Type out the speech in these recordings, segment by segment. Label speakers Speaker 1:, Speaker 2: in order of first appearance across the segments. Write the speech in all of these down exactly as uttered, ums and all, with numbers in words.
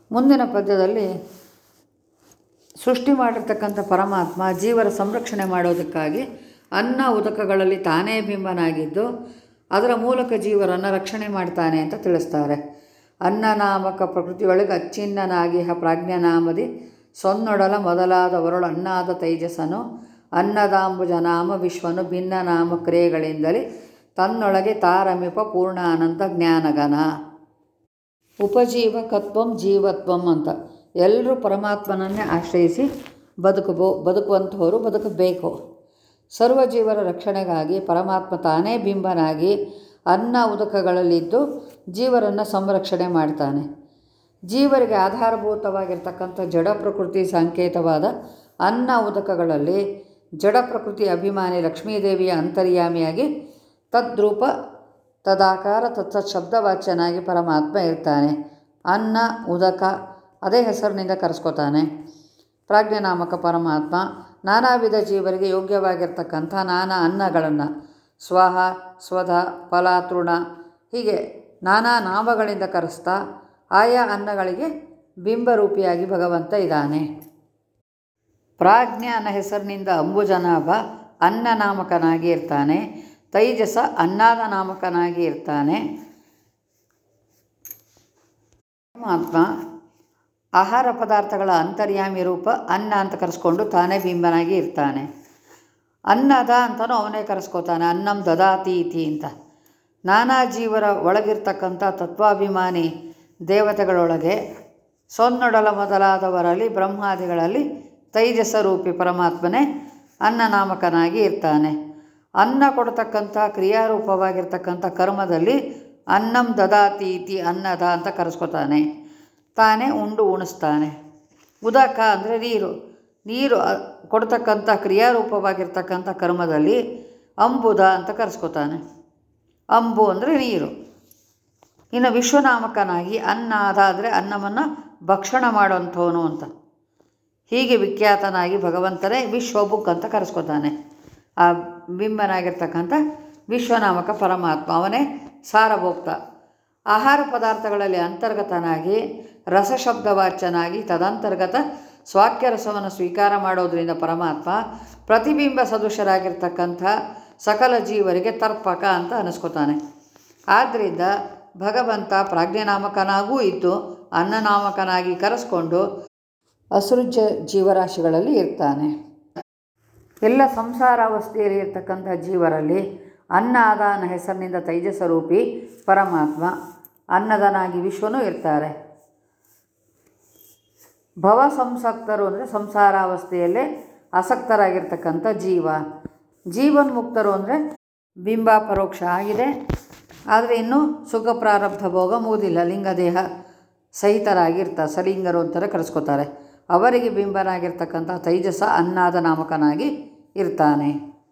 Speaker 1: ಮುಂದಿನ ಪದ್ಯದಲ್ಲಿ ಸೃಷ್ಟಿ ಮಾಡಿರ್ತಕ್ಕಂಥ ಪರಮಾತ್ಮ ಜೀವರ ಸಂರಕ್ಷಣೆ ಮಾಡೋದಕ್ಕಾಗಿ ಅನ್ನ ಉದಕಗಳಲ್ಲಿ ತಾನೇ ಬಿಂಬನಾಗಿದ್ದು ಅದರ ಮೂಲಕ ಜೀವರನ್ನು ರಕ್ಷಣೆ ಮಾಡ್ತಾನೆ ಅಂತ ತಿಳಿಸ್ತಾರೆ. ಅನ್ನನಾಮಕ ಪ್ರಕೃತಿಯೊಳಗೆ ಅಚ್ಚಿನ್ನನಾಗಿಹ ಪ್ರಾಜ್ಞನಾಮದಿ ಸೊನ್ನೊಡಲ ಮೊದಲಾದವರಳು ಅನ್ನಾದ ತೈಜಸನು ಅನ್ನದಾಂಬುಜನಾಮ ವಿಶ್ವನು ಭಿನ್ನ ನಾಮ ಕ್ರಿಯೆಗಳಿಂದಲೇ ತನ್ನೊಳಗೆ ತಾರಮಿಪ ಪೂರ್ಣ ಅನಂತ ಜ್ಞಾನಗನ. ಉಪಜೀವಕತ್ವಂ ಜೀವತ್ವಂ ಅಂತ ಎಲ್ಲರೂ ಪರಮಾತ್ಮನನ್ನೇ ಆಶ್ರಯಿಸಿ ಬದುಕಬೋ ಬದುಕುವಂಥವರು ಬದುಕಬೇಕು. ಸರ್ವಜೀವರ ರಕ್ಷಣೆಗಾಗಿ ಪರಮಾತ್ಮ ತಾನೇ ಬಿಂಬನಾಗಿ ಅನ್ನ ಉದಕಗಳಲ್ಲಿದ್ದು ಜೀವರನ್ನು ಸಂರಕ್ಷಣೆ ಮಾಡ್ತಾನೆ. ಜೀವರಿಗೆ ಆಧಾರಭೂತವಾಗಿರ್ತಕ್ಕಂಥ ಜಡ ಪ್ರಕೃತಿ ಸಂಕೇತವಾದ ಅನ್ನ ಉದಕಗಳಲ್ಲಿ ಜಡ ಪ್ರಕೃತಿ ಅಭಿಮಾನಿ ಲಕ್ಷ್ಮೀದೇವಿಯ ಅಂತರ್ಯಾಮಿಯಾಗಿ ತದ್ರೂಪ ತದಾಕಾರ ತತ್ಸತ್ ಶಬ್ದವಾಚ್ಯನಾಗಿ ಪರಮಾತ್ಮ ಇರ್ತಾನೆ. ಅನ್ನ ಉದಕ ಅದೇ ಹೆಸರಿನಿಂದ ಕರೆಸ್ಕೋತಾನೆ. ಪ್ರಾಜ್ಞನಾಮಕ ಪರಮಾತ್ಮ ನಾನಾ ವಿಧ ಜೀವರಿಗೆ ಯೋಗ್ಯವಾಗಿರ್ತಕ್ಕಂಥ ನಾನಾ ಅನ್ನಗಳನ್ನು ಸ್ವಹ ಸ್ವಧ ಫಲ ತೃಣ ಹೀಗೆ ನಾನಾ ನಾಮಗಳಿಂದ ಕರೆಸ್ತಾ ಆಯಾ ಅನ್ನಗಳಿಗೆ ಬಿಂಬರೂಪಿಯಾಗಿ ಭಗವಂತ ಇದ್ದಾನೆ. ಪ್ರಾಜ್ಞ ಅನ್ನೋ ಹೆಸರಿನಿಂದ ಅಂಬುಜನಾಭ ಅನ್ನ ನಾಮಕನಾಗಿ ಇರ್ತಾನೆ. ತೈಜಸ ಅನ್ನಾದ ನಾಮಕನಾಗಿ ಇರ್ತಾನೆ. ಪರಮಾತ್ಮ ಆಹಾರ ಪದಾರ್ಥಗಳ ಅಂತರ್ಯಾಮಿ ರೂಪ ಅನ್ನ ಅಂತ ಕರೆಸ್ಕೊಂಡು ತಾನೇ ಬಿಂಬನಾಗಿ ಇರ್ತಾನೆ. ಅನ್ನದ ಅಂತಲೂ ಅವನೇ ಕರೆಸ್ಕೋತಾನೆ. ಅನ್ನಂ ದದಾತಿ ಇತಿ ಅಂತ. ನಾನಾ ಜೀವರ ಒಳಗಿರ್ತಕ್ಕಂಥ ತತ್ವಾಭಿಮಾನಿ ದೇವತೆಗಳೊಳಗೆ ಸೊನ್ನೊಡಲ ಮೊದಲಾದವರಲ್ಲಿ ಬ್ರಹ್ಮಾದಿಗಳಲ್ಲಿ ತೈಜಸ ರೂಪಿ ಪರಮಾತ್ಮನೇ ಅನ್ನನಾಮಕನಾಗಿ ಇರ್ತಾನೆ. ಅನ್ನ ಕೊಡ್ತಕ್ಕಂಥ ಕ್ರಿಯಾರೂಪವಾಗಿರ್ತಕ್ಕಂಥ ಕರ್ಮದಲ್ಲಿ ಅನ್ನಂ ದದಾತಿ ಇತಿ ಅನ್ನದ ಅಂತ ಕರೆಸ್ಕೋತಾನೆ. ತಾನೇ ಉಂಡು ಉಣಿಸ್ತಾನೆ. ಉದಕ ಅಂದರೆ ನೀರು. ನೀರು ಕೊಡ್ತಕ್ಕಂಥ ಕ್ರಿಯಾರೂಪವಾಗಿರ್ತಕ್ಕಂಥ ಕರ್ಮದಲ್ಲಿ ಅಂಬುದ ಅಂತ ಕರೆಸ್ಕೋತಾನೆ. ಅಂಬು ಅಂದರೆ ನೀರು. ಇನ್ನು ವಿಶ್ವನಾಮಕನಾಗಿ ಅನ್ನಾದ ಅಂದರೆ ಅನ್ನವನ್ನು ಭಕ್ಷಣ ಮಾಡೋಂಥವನು ಅಂತ. ಹೀಗೆ ವಿಖ್ಯಾತನಾಗಿ ಭಗವಂತನೇ ವಿಶ್ವಬುಕ್ ಅಂತ ಕರೆಸ್ಕೋತಾನೆ. ಆ ಬಿಂಬನಾಗಿರ್ತಕ್ಕಂಥ ವಿಶ್ವನಾಮಕ ಪರಮಾತ್ಮ ಅವನೇ ಸಾರಭೋಕ್ತ. ಆಹಾರ ಪದಾರ್ಥಗಳಲ್ಲಿ ಅಂತರ್ಗತನಾಗಿ ರಸಶಬ್ದವಾಚ್ಯನಾಗಿ ತದಂತರ್ಗತ ಸ್ವಾಕ್ಯರಸವನ್ನು ಸ್ವೀಕಾರ ಮಾಡೋದರಿಂದ ಪರಮಾತ್ಮ ಪ್ರತಿಬಿಂಬ ಸದೃಶರಾಗಿರ್ತಕ್ಕಂಥ ಸಕಲ ಜೀವರಿಗೆ ತರ್ಪಕ ಅಂತ ಅನಿಸ್ಕೋತಾನೆ. ಆದ್ದರಿಂದ ಭಗವಂತ ಪ್ರಾಜ್ಞನಾಮಕನಾಗೂ ಇದ್ದು ಅನ್ನನಾಮಕನಾಗಿ ಕರೆಸ್ಕೊಂಡು ಅಸೃಜ್ಯ ಜೀವರಾಶಿಗಳಲ್ಲಿ ಇರ್ತಾನೆ. ಎಲ್ಲ ಸಂಸಾರಾವಸ್ಥೆಯಲ್ಲಿ ಇರ್ತಕ್ಕಂಥ ಜೀವರಲ್ಲಿ ಅನ್ನಾದ ಅನ್ನೋ ಹೆಸರಿನಿಂದ ತೈಜಸ ರೂಪಿ ಪರಮಾತ್ಮ ಅನ್ನದನಾಗಿ ವಿಶ್ವನೂ ಇರ್ತಾರೆ. ಭವ ಸಂಸಕ್ತರು ಅಂದರೆ ಸಂಸಾರಾವಸ್ಥೆಯಲ್ಲೇ ಆಸಕ್ತರಾಗಿರ್ತಕ್ಕಂಥ ಜೀವ. ಜೀವನ್ಮುಕ್ತರು ಅಂದರೆ ಬಿಂಬ ಪರೋಕ್ಷ ಆಗಿದೆ, ಆದರೆ ಇನ್ನೂ ಸುಖ ಪ್ರಾರಬ್ಧ ಭೋಗ ಮುಗಿದಿಲ್ಲ. ಲಿಂಗದೇಹ ಸಹಿತರಾಗಿರ್ತಾರೆ, ಸಲಿಂಗರು ಅಂತಾರೆ ಕರೆಸ್ಕೋತಾರೆ. ಅವರಿಗೆ ಬಿಂಬನಾಗಿರ್ತಕ್ಕಂಥ ತೈಜಸ ಅನ್ನಾದ ನಾಮಕನಾಗಿ ಇರ್ತಾನೆ.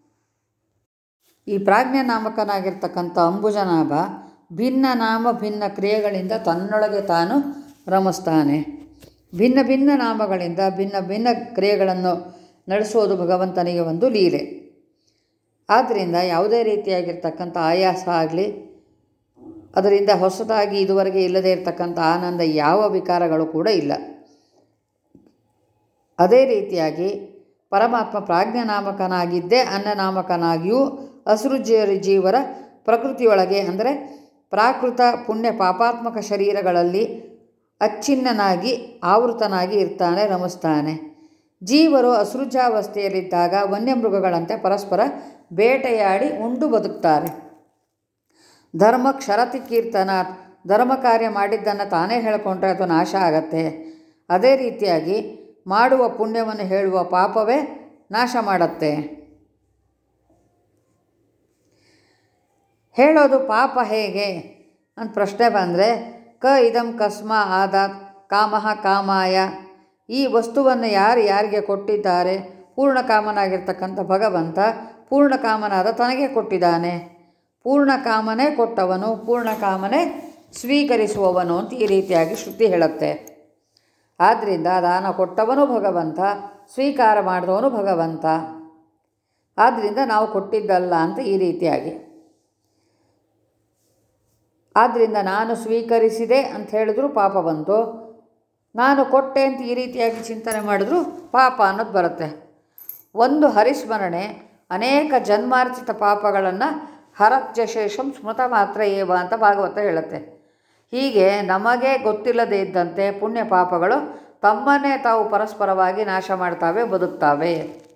Speaker 1: ಈ ಪ್ರಾಜ್ಞ ನಾಮಕನಾಗಿರ್ತಕ್ಕಂಥ ಅಂಬುಜನಾಭ ಭಿನ್ನ ನಾಮ ಭಿನ್ನ ಕ್ರಿಯೆಗಳಿಂದ ತನ್ನೊಳಗೆ ತಾನು ರಮಿಸ್ತಾನೆ. ಭಿನ್ನ ಭಿನ್ನ ನಾಮಗಳಿಂದ ಭಿನ್ನ ಭಿನ್ನ ಕ್ರಿಯೆಗಳನ್ನು ನಡೆಸೋದು ಭಗವಂತನಿಗೆ ಒಂದು ಲೀಲೆ. ಆದ್ದರಿಂದ ಯಾವುದೇ ರೀತಿಯಾಗಿರ್ತಕ್ಕಂಥ ಆಯಾಸ ಆಗಲಿ, ಅದರಿಂದ ಹೊಸದಾಗಿ ಇದುವರೆಗೆ ಇಲ್ಲದೇ ಇರತಕ್ಕಂಥ ಆನಂದ ಯಾವ ವಿಕಾರಗಳು ಕೂಡ ಇಲ್ಲ. ಅದೇ ರೀತಿಯಾಗಿ ಪರಮಾತ್ಮ ಪ್ರಾಜ್ಞನಾಮಕನಾಗಿದ್ದೇ ಅನ್ನನಾಮಕನಾಗಿಯೂ ಅಸೃಜ್ಯ ಜೀವರ ಪ್ರಕೃತಿಯೊಳಗೆ ಅಂದರೆ ಪ್ರಾಕೃತ ಪುಣ್ಯ ಪಾಪಾತ್ಮಕ ಶರೀರಗಳಲ್ಲಿ ಅಚ್ಛಿನ್ನನಾಗಿ ಆವೃತನಾಗಿ ಇರ್ತಾನೆ, ರಮಿಸ್ತಾನೆ. ಜೀವರು ಅಸೃಜಾವಸ್ಥೆಯಲ್ಲಿದ್ದಾಗ ವನ್ಯಮೃಗಗಳಂತೆ ಪರಸ್ಪರ ಬೇಟೆಯಾಡಿ ಉಂಡು ಬದುಕ್ತಾರೆ. ಧರ್ಮ ಕ್ಷರತಿ ಕೀರ್ತನ, ಧರ್ಮ ಕಾರ್ಯ ಮಾಡಿದ್ದನ್ನು ತಾನೇ ಹೇಳಿಕೊಂಡ್ರೆ ಅದು ನಾಶ ಆಗತ್ತೆ. ಅದೇ ರೀತಿಯಾಗಿ ಮಾಡುವ ಪುಣ್ಯವನ್ನು ಹೇಳುವ ಪಾಪವೇ ನಾಶ ಮಾಡತ್ತೆ. ಹೇಳೋದು ಪಾಪ ಹೇಗೆ ಅಂತ ಪ್ರಶ್ನೆ ಬಂದರೆ ಕ ಇದಂ ಕಸ್ಮ ಆದಾತ್ ಕಾಮಃ ಕಾಮಾಯ. ಈ ವಸ್ತುವನ್ನು ಯಾರು ಯಾರಿಗೆ ಕೊಟ್ಟಿದ್ದಾರೆ? ಪೂರ್ಣ ಕಾಮನಾಗಿರ್ತಕ್ಕಂಥ ಭಗವಂತ ಪೂರ್ಣ ಕಾಮನಾದ ತನಗೆ ಕೊಟ್ಟಿದ್ದಾನೆ. ಪೂರ್ಣ ಕಾಮನೇ ಕೊಟ್ಟವನು, ಪೂರ್ಣ ಕಾಮನೇ ಸ್ವೀಕರಿಸುವವನು ಅಂತ ಈ ರೀತಿಯಾಗಿ ಶ್ರುತಿ ಹೇಳುತ್ತೆ. ಆದ್ದರಿಂದ ದಾನ ಕೊಟ್ಟವನು ಭಗವಂತ, ಸ್ವೀಕಾರ ಮಾಡಿದವನು ಭಗವಂತ. ಆದ್ದರಿಂದ ನಾವು ಕೊಟ್ಟಿದ್ದಲ್ಲ ಅಂತ ಈ ರೀತಿಯಾಗಿ. ಆದ್ದರಿಂದ ನಾನು ಸ್ವೀಕರಿಸಿದೆ ಅಂತ ಹೇಳಿದ್ರು ಪಾಪ ಬಂತು, ನಾನು ಕೊಟ್ಟೆ ಅಂತ ಈ ರೀತಿಯಾಗಿ ಚಿಂತನೆ ಮಾಡಿದ್ರೂ ಪಾಪ ಅನ್ನೋದು ಬರುತ್ತೆ. ಒಂದು ಹರಿಸ್ಮರಣೆ ಅನೇಕ ಜನ್ಮಾರ್ಜಿತ ಪಾಪಗಳನ್ನು ಹರತ್ಯಶೇಷಂ ಸ್ಮೃತ ಮಾತ್ರ ಏವ ಅಂತ ಭಾಗವತ ಹೇಳುತ್ತೆ. ಹೀಗೆ ನಮಗೆ ಗೊತ್ತಿಲ್ಲದೇ ಇದ್ದಂತೆ ಪುಣ್ಯ ಪಾಪಗಳು ತಮ್ಮನ್ನೇ ತಾವು ಪರಸ್ಪರವಾಗಿ ನಾಶ ಮಾಡ್ತಾವೆ, ಬದುಕ್ತಾವೆ.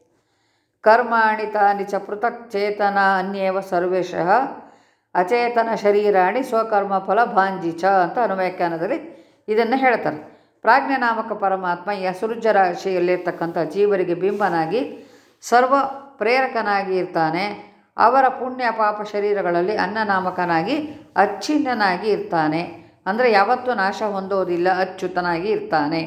Speaker 1: ಕರ್ಮಾಣಿ ತಾನಿ ಚ ಪೃಥಕ್ ಚೇತನ ಅನ್ಯೇವ ಸರ್ವೇಶಃ ಅಚೇತನ ಶರೀರಾಣಿ ಸ್ವಕರ್ಮ ಫಲ ಭಾಂಜಿಚ ಅಂತ ಅನುವ್ಯಾಖ್ಯಾನದಲ್ಲಿ ಇದನ್ನು ಹೇಳ್ತಾರೆ. ಪ್ರಾಜ್ಞನಾಮಕ ಪರಮಾತ್ಮ ಈ ಅಸೃಜ ರಾಶಿಯಲ್ಲಿರ್ತಕ್ಕಂಥ ಜೀವರಿಗೆ ಬಿಂಬನಾಗಿ ಸರ್ವ ಪ್ರೇರಕನಾಗಿ ಇರ್ತಾನೆ. ಅವರ ಪುಣ್ಯ ಪಾಪ ಶರೀರಗಳಲ್ಲಿ ಅನ್ನನಾಮಕನಾಗಿ ಅಚ್ಛಿನ್ನನಾಗಿ ಇರ್ತಾನೆ. ಅಂದರೆ ಯಾವತ್ತೂ ನಾಶ ಹೊಂದೋದಿಲ್ಲ, ಅಚ್ಯುತನಾಗಿ ಇರ್ತಾನೆ.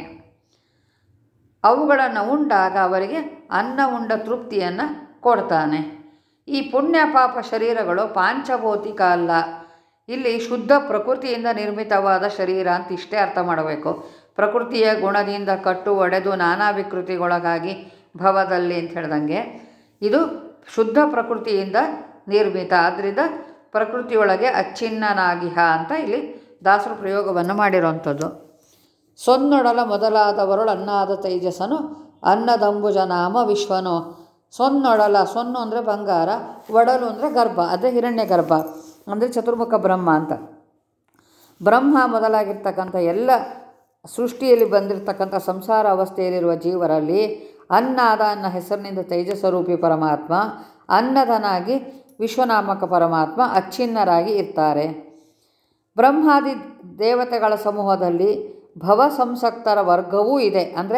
Speaker 1: ಅವುಗಳನ್ನು ಉಂಡಾಗ ಅವರಿಗೆ ಅನ್ನ ಉಂಡ ತೃಪ್ತಿಯನ್ನು ಕೊಡ್ತಾನೆ. ಈ ಪುಣ್ಯ ಪಾಪ ಶರೀರಗಳು ಪಾಂಚಭೌತಿಕ ಅಲ್ಲ, ಇಲ್ಲಿ ಶುದ್ಧ ಪ್ರಕೃತಿಯಿಂದ ನಿರ್ಮಿತವಾದ ಶರೀರ ಅಂತ ಇಷ್ಟೇ ಅರ್ಥ ಮಾಡಬೇಕು. ಪ್ರಕೃತಿಯ ಗುಣದಿಂದ ಕಟ್ಟು ಒಡೆದು ನಾನಾ ವಿಕೃತಿಗೊಳಗಾಗಿ ಭವದಲ್ಲಿ ಅಂತ ಹೇಳ್ದಂಗೆ ಇದು ಶುದ್ಧ ಪ್ರಕೃತಿಯಿಂದ ನಿರ್ಮಿತ. ಆದ್ದರಿಂದ ಪ್ರಕೃತಿಯೊಳಗೆ ಅಚ್ಛಿನ್ನನಾಗಿಹ ಅಂತ ಇಲ್ಲಿ ದಾಸರು ಪ್ರಯೋಗವನ್ನು ಮಾಡಿರುವಂಥದ್ದು. ಸೊನ್ನೊಡಲ ಮೊದಲಾದವರೊಳು ಅನ್ನಾದ ತೈಜಸನು ಅನ್ನದಂಬುಜನಾಮ ವಿಶ್ವನು. ಸೊನ್ನೊಡಲ, ಸೊನ್ನು ಅಂದರೆ ಬಂಗಾರ, ಒಡಲು ಅಂದರೆ ಗರ್ಭ, ಅದೇ ಹಿರಣ್ಯ ಗರ್ಭ ಅಂದರೆ ಚತುರ್ಮುಖ ಬ್ರಹ್ಮ ಅಂತ. ಬ್ರಹ್ಮ ಮೊದಲಾಗಿರ್ತಕ್ಕಂಥ ಎಲ್ಲ ಸೃಷ್ಟಿಯಲ್ಲಿ ಬಂದಿರತಕ್ಕಂಥ ಸಂಸಾರ ಅವಸ್ಥೆಯಲ್ಲಿರುವ ಜೀವರಲ್ಲಿ ಅನ್ನಾದ ಅನ್ನೋ ಹೆಸರಿನಿಂದ ತೈಜಸ್ವರೂಪಿ ಪರಮಾತ್ಮ, ಅನ್ನದನಾಗಿ ವಿಶ್ವನಾಮಕ ಪರಮಾತ್ಮ ಅಚ್ಛಿನ್ನರಾಗಿ ಇರ್ತಾರೆ. ಬ್ರಹ್ಮಾದಿ ದೇವತೆಗಳ ಸಮೂಹದಲ್ಲಿ ಭವ ಸಂಸಕ್ತರ ವರ್ಗವೂ ಇದೆ. ಅಂದರೆ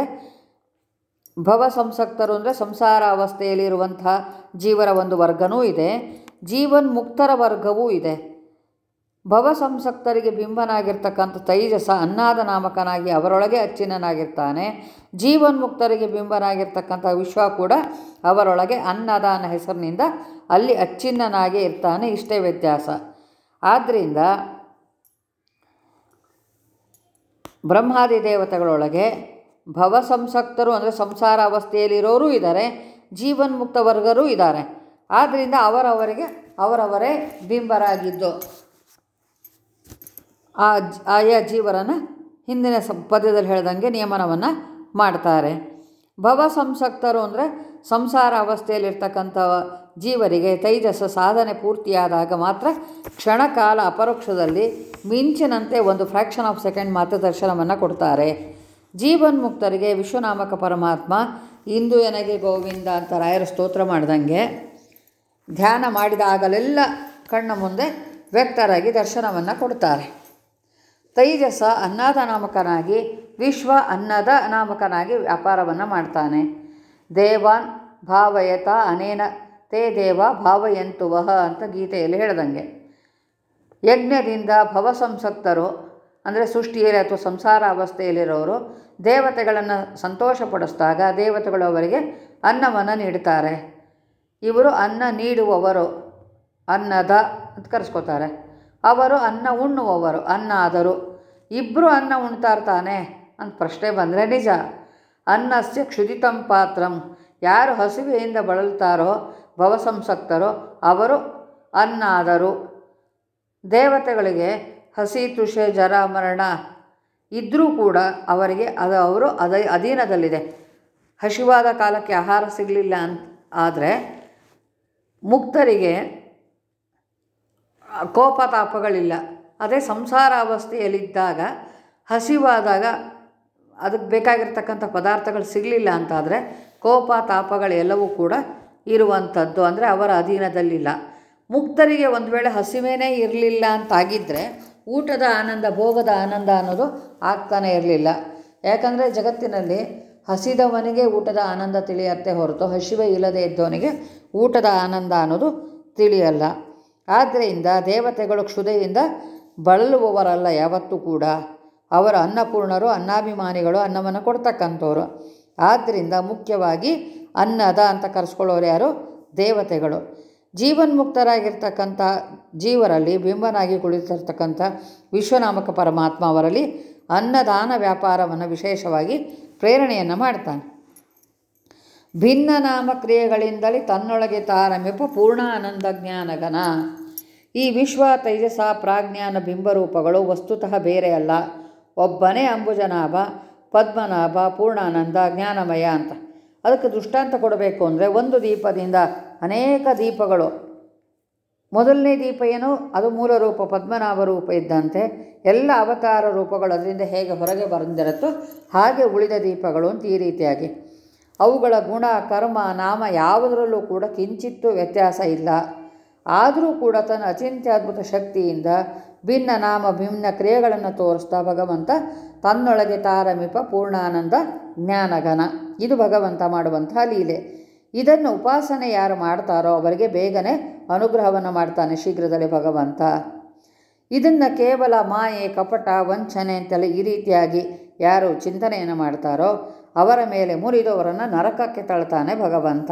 Speaker 1: ಭವ ಸಂಸಕ್ತರು ಅಂದರೆ ಸಂಸಾರ ಅವಸ್ಥೆಯಲ್ಲಿರುವಂಥ ಜೀವರ ಒಂದು ವರ್ಗನೂ ಇದೆ, ಜೀವನ್ಮುಕ್ತರ ವರ್ಗವೂ ಇದೆ. ಭವ ಸಂಸಕ್ತರಿಗೆ ಬಿಂಬನಾಗಿರ್ತಕ್ಕಂಥ ತೈಜಸ ಅನ್ನಾದ ನಾಮಕನಾಗಿ ಅವರೊಳಗೆ ಅಚ್ಛಿನ್ನನಾಗಿರ್ತಾನೆ. ಜೀವನ್ಮುಕ್ತರಿಗೆ ಬಿಂಬನಾಗಿರ್ತಕ್ಕಂಥ ವಿಶ್ವ ಕೂಡ ಅವರೊಳಗೆ ಅನ್ನದ ಅನ್ನೋ ಹೆಸರಿನಿಂದ ಅಲ್ಲಿ ಅಚ್ಛಿನ್ನನಾಗಿ ಇರ್ತಾನೆ. ಇಷ್ಟೇ ವ್ಯತ್ಯಾಸ. ಆದ್ದರಿಂದ ಬ್ರಹ್ಮಾದಿ ದೇವತೆಗಳೊಳಗೆ ಭವ ಸಂಸಕ್ತರು ಅಂದರೆ ಸಂಸಾರ ಅವಸ್ಥೆಯಲ್ಲಿರೋರು ಇದ್ದಾರೆ, ಜೀವನ್ಮುಕ್ತ ವರ್ಗರೂ ಇದ್ದಾರೆ. ಆದ್ದರಿಂದ ಅವರವರಿಗೆ ಅವರವರೇ ಬಿಂಬರಾಗಿದ್ದು ಆ ಆಯಾ ಜೀವರನ್ನು ಹಿಂದಿನ ಸ ಪದ್ಯದಲ್ಲಿ ಹೇಳ್ದಂಗೆ ನಿಯಮನವನ್ನು ಮಾಡ್ತಾರೆ. ಭವ ಸಂಸಕ್ತರು ಅಂದರೆ ಸಂಸಾರ ಅವಸ್ಥೆಯಲ್ಲಿರ್ತಕ್ಕಂಥ ಜೀವರಿಗೆ ತೈಜಸ ಸಾಧನೆ ಪೂರ್ತಿಯಾದಾಗ ಮಾತ್ರ ಕ್ಷಣಕಾಲ ಅಪರೋಕ್ಷದಲ್ಲಿ ಮಿಂಚಿನಂತೆ ಒಂದು ಫ್ರ್ಯಾಕ್ಷನ್ ಆಫ್ ಸೆಕೆಂಡ್ ಮಾರ್ಗದರ್ಶನವನ್ನು ಕೊಡ್ತಾರೆ. ಜೀವನ್ಮುಕ್ತರಿಗೆ ವಿಶ್ವನಾಮಕ ಪರಮಾತ್ಮ ಇಂದು ಎನಗೆ ಗೋವಿಂದ ಅಂತ ರಾಯರ ಸ್ತೋತ್ರ ಮಾಡ್ದಂಗೆ ಧ್ಯಾನ ಮಾಡಿದಾಗಲೆಲ್ಲ ಕಣ್ಣ ಮುಂದೆ ವ್ಯಕ್ತರಾಗಿ ದರ್ಶನವನ್ನು ಕೊಡ್ತಾರೆ. ತೈಜಸ ಅನ್ನದ ನಾಮಕನಾಗಿ ವಿಶ್ವ ಅನ್ನದ ನಾಮಕನಾಗಿ ವ್ಯಾಪಾರವನ್ನು ಮಾಡ್ತಾನೆ. ದೇವಾನ್ ಭಾವಯತ ಅನೇನ ತೇ ದೇವ ಭಾವಯಂತು ವಹ ಅಂತ ಗೀತೆಯಲ್ಲಿ ಹೇಳ್ದಂಗೆ ಯಜ್ಞದಿಂದ ಭವಸಂಸಕ್ತರು ಅಂದರೆ ಸೃಷ್ಟಿಯಲ್ಲಿ ಅಥವಾ ಸಂಸಾರ ಅವಸ್ಥೆಯಲ್ಲಿರೋರು ದೇವತೆಗಳನ್ನು ಸಂತೋಷಪಡಿಸಿದಾಗ ದೇವತೆಗಳು ಅವರಿಗೆ ಅನ್ನವನ್ನು ನೀಡ್ತಾರೆ. ಇವರು ಅನ್ನ ನೀಡುವವರು, ಅನ್ನದ ಅಂತ ಕರೆಸ್ಕೋತಾರೆ. ಅವರು ಅನ್ನ ಉಣ್ಣುವವರು, ಅನ್ನ ಆದರು. ಇಬ್ಬರು ಅನ್ನ ಉಣ್ತಾ ಇರ್ತಾನೆ ಅಂತ ಪ್ರಶ್ನೆ ಬಂದರೆ ನಿಜ. ಅನ್ನಸ್ಯ ಕ್ಷುದಿತಂ ಪಾತ್ರಂ, ಯಾರು ಹಸಿವೆಯಿಂದ ಬಳಲ್ತಾರೋ ಭವಸಂಸಕ್ತರೋ ಅವರು ಅನ್ನ ಆದರು. ದೇವತೆಗಳಿಗೆ ಹಸಿ ತುಷೆ ಜರ ಮರಣ ಇದ್ದರೂ ಕೂಡ ಅವರಿಗೆ ಅದು ಅವರು ಅದ ಅಧೀನದಲ್ಲಿದೆ. ಹಸಿವಾದ ಕಾಲಕ್ಕೆ ಆಹಾರ ಸಿಗಲಿಲ್ಲ ಅಂತ ಆದರೆ ಮುಕ್ತರಿಗೆ ಕೋಪತಾಪಗಳಿಲ್ಲ. ಅದೇ ಸಂಸಾರ ಅವಸ್ಥೆಯಲ್ಲಿದ್ದಾಗ ಹಸಿವಾದಾಗ ಅದಕ್ಕೆ ಬೇಕಾಗಿರ್ತಕ್ಕಂಥ ಪದಾರ್ಥಗಳು ಸಿಗಲಿಲ್ಲ ಅಂತಾದರೆ ಕೋಪ ತಾಪಗಳೆಲ್ಲವೂ ಕೂಡ ಇರುವಂಥದ್ದು, ಅಂದರೆ ಅವರ ಅಧೀನದಲ್ಲಿಲ್ಲ. ಮುಕ್ತರಿಗೆ ಒಂದು ವೇಳೆ ಹಸಿವೇನೇ ಇರಲಿಲ್ಲ ಅಂತಾಗಿದ್ದರೆ ಊಟದ ಆನಂದ, ಭೋಗದ ಆನಂದ ಅನ್ನೋದು ಆಗ್ತಾನೆ ಇರಲಿಲ್ಲ. ಯಾಕಂದರೆ ಜಗತ್ತಿನಲ್ಲಿ ಹಸಿದವನಿಗೆ ಊಟದ ಆನಂದ ತಿಳಿಯತ್ತೆ ಹೊರತು ಹಸಿವೆ ಇಲ್ಲದೆ ಇದ್ದವನಿಗೆ ಊಟದ ಆನಂದ ಅನ್ನೋದು ತಿಳಿಯಲ್ಲ. ಆದ್ದರಿಂದ ದೇವತೆಗಳು ಕ್ಷುದೆಯಿಂದ ಬಳಲುವವರಲ್ಲ ಯಾವತ್ತೂ ಕೂಡ. ಅವರ ಅನ್ನಪೂರ್ಣರು, ಅನ್ನಾಭಿಮಾನಿಗಳು, ಅನ್ನವನ್ನು ಕೊಡ್ತಕ್ಕಂಥವ್ರು. ಆದ್ದರಿಂದ ಮುಖ್ಯವಾಗಿ ಅನ್ನದ ಅಂತ ಕರೆಸ್ಕೊಳ್ಳೋರು ಯಾರು? ದೇವತೆಗಳು. ಜೀವನ್ಮುಕ್ತರಾಗಿರ್ತಕ್ಕಂಥ ಜೀವರಲ್ಲಿ ಬಿಂಬನಾಗಿ ಕುಳಿತಿರ್ತಕ್ಕಂಥ ವಿಶ್ವನಾಮಕ ಪರಮಾತ್ಮ ಅವರಲ್ಲಿ ಅನ್ನದಾನ ವ್ಯಾಪಾರವನ್ನು ವಿಶೇಷವಾಗಿ ಪ್ರೇರಣೆಯನ್ನು ಮಾಡ್ತಾನೆ. ಭಿನ್ನ ನಾಮ ಕ್ರಿಯೆಗಳಿಂದಲೇ ತನ್ನೊಳಗೆ ತಾರಮೆಂಬ ಪೂರ್ಣ ಆನಂದ ಜ್ಞಾನಗನ. ಈ ವಿಶ್ವ ತೈಜಸ ಪ್ರಾಜ್ಞಾನ ಬಿಂಬರೂಪಗಳು ವಸ್ತುತಃ ಬೇರೆ ಅಲ್ಲ. ಒಬ್ಬನೇ ಅಂಬುಜನಾಭ ಪದ್ಮನಾಭ, ಪೂರ್ಣಾನಂದ, ಜ್ಞಾನಮಯ ಅಂತ. ಅದಕ್ಕೆ ದೃಷ್ಟಾಂತ ಕೊಡಬೇಕು ಅಂದರೆ ಒಂದು ದೀಪದಿಂದ ಅನೇಕ ದೀಪಗಳು. ಮೊದಲನೇ ದೀಪ ಏನು? ಅದು ಮೂಲ ರೂಪ ಪದ್ಮನಾಭ ರೂಪ ಇದ್ದಂತೆ ಎಲ್ಲ ಅವತಾರ ರೂಪಗಳು ಅದರಿಂದ ಹೇಗೆ ಹೊರಗೆ ಬಂದಿರುತ್ತೋ ಹಾಗೆ ಉಳಿದ ದೀಪಗಳು ಅಂತ ಈ ರೀತಿಯಾಗಿ ಅವುಗಳ ಗುಣ, ಕರ್ಮ, ನಾಮ ಯಾವುದರಲ್ಲೂ ಕೂಡ ಕಿಂಚಿತ್ತೂ ವ್ಯತ್ಯಾಸ ಇಲ್ಲ. ಆದರೂ ಕೂಡ ತನ್ನ ಅಚಿಂತ್ಯದ್ಭುತ ಶಕ್ತಿಯಿಂದ ಭಿನ್ನ ನಾಮ ಭಿನ್ನ ಕ್ರಿಯೆಗಳನ್ನು ತೋರಿಸ್ತಾ ಭಗವಂತ ತನ್ನೊಳಗೆ ತಾರಮಿಪ ಪೂರ್ಣಾನಂದ ಜ್ಞಾನಘನ. ಇದು ಭಗವಂತ ಮಾಡುವಂತಹ ಲೀಲೆ. ಇದನ್ನು ಉಪಾಸನೆ ಯಾರು ಮಾಡ್ತಾರೋ ಅವರಿಗೆ ಬೇಗನೆ ಅನುಗ್ರಹವನ್ನು ಮಾಡ್ತಾನೆ ಶೀಘ್ರದಲ್ಲೇ ಭಗವಂತ. ಇದನ್ನು ಕೇವಲ ಮಾಯೆ, ಕಪಟ, ವಂಚನೆ ಅಂತೆಲ್ಲ ಈ ರೀತಿಯಾಗಿ ಯಾರು ಚಿಂತನೆಯನ್ನು ಮಾಡ್ತಾರೋ ಅವರ ಮೇಲೆ ಮುರಿದು ಅವರನ್ನು ನರಕಕ್ಕೆ ತಳ್ತಾನೆ ಭಗವಂತ.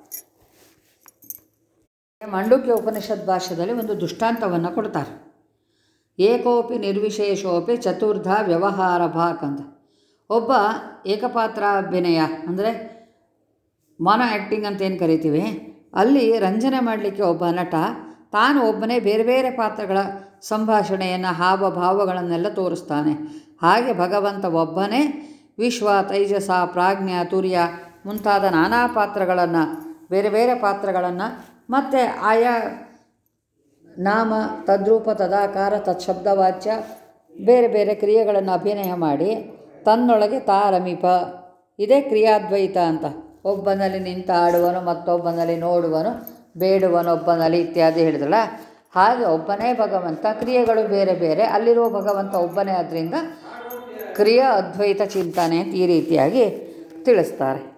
Speaker 1: ಮಾಂಡುಕ್ಯ ಉಪನಿಷತ್ ಭಾಷ್ಯದಲ್ಲಿ ಒಂದು ದೃಷ್ಟಾಂತವನ್ನು ಕೊಡ್ತಾರೆ. ಏಕೋಪಿ ನಿರ್ವಿಶೇಷೋಪಿ ಚತುರ್ಧ ವ್ಯವಹಾರ ಭಾಕ್ ಅಂತ. ಒಬ್ಬ ಏಕಪಾತ್ರಾಭಿನಯ ಅಂದರೆ ಮಾನೋ ಆ್ಯಕ್ಟಿಂಗ್ ಅಂತ ಏನು ಕರಿತೀವಿ, ಅಲ್ಲಿ ರಂಜನೆ ಮಾಡಲಿಕ್ಕೆ ಒಬ್ಬ ನಟ ತಾನು ಒಬ್ಬನೇ ಬೇರೆ ಬೇರೆ ಪಾತ್ರಗಳ ಸಂಭಾಷಣೆಯನ್ನು, ಹಾವಭಾವಗಳನ್ನೆಲ್ಲ ತೋರಿಸ್ತಾನೆ. ಹಾಗೆ ಭಗವಂತ ಒಬ್ಬನೇ ವಿಶ್ವ, ತೈಜಸ, ಪ್ರಾಜ್ಞ, ತುರ್ಯ ಮುಂತಾದ ನಾನಾ ಪಾತ್ರಗಳನ್ನು, ಬೇರೆ ಬೇರೆ ಪಾತ್ರಗಳನ್ನು ಮತ್ತು ಆಯಾ ನಾಮ, ತದ್ರೂಪ, ತದಾಕಾರ, ತತ್ಶಬ್ದವಾಚ್ಯ ಬೇರೆ ಬೇರೆ ಕ್ರಿಯೆಗಳನ್ನು ಅಭಿನಯ ಮಾಡಿ ತನ್ನೊಳಗೆ ತಾರಮಿಪ. ಇದೇ ಕ್ರಿಯಾದ್ವೈತ ಅಂತ. ಒಬ್ಬನಲ್ಲಿ ನಿಂತ ಆಡುವನು, ಮತ್ತೊಬ್ಬನಲ್ಲಿ ನೋಡುವನು, ಬೇಡುವನೊಬ್ಬನಲ್ಲಿ ಇತ್ಯಾದಿ ಹೇಳಿದ್ರಲ್ಲ. ಹಾಗೆ ಒಬ್ಬನೇ ಭಗವಂತ, ಕ್ರಿಯೆಗಳು ಬೇರೆ ಬೇರೆ, ಅಲ್ಲಿರುವ ಭಗವಂತ ಒಬ್ಬನೇ. ಆದ್ದರಿಂದ ಕ್ರಿಯಾ ಅದ್ವೈತ ಚಿಂತನೆ ಈ ರೀತಿಯಾಗಿ ತಿಳಿಸ್ತಾರೆ.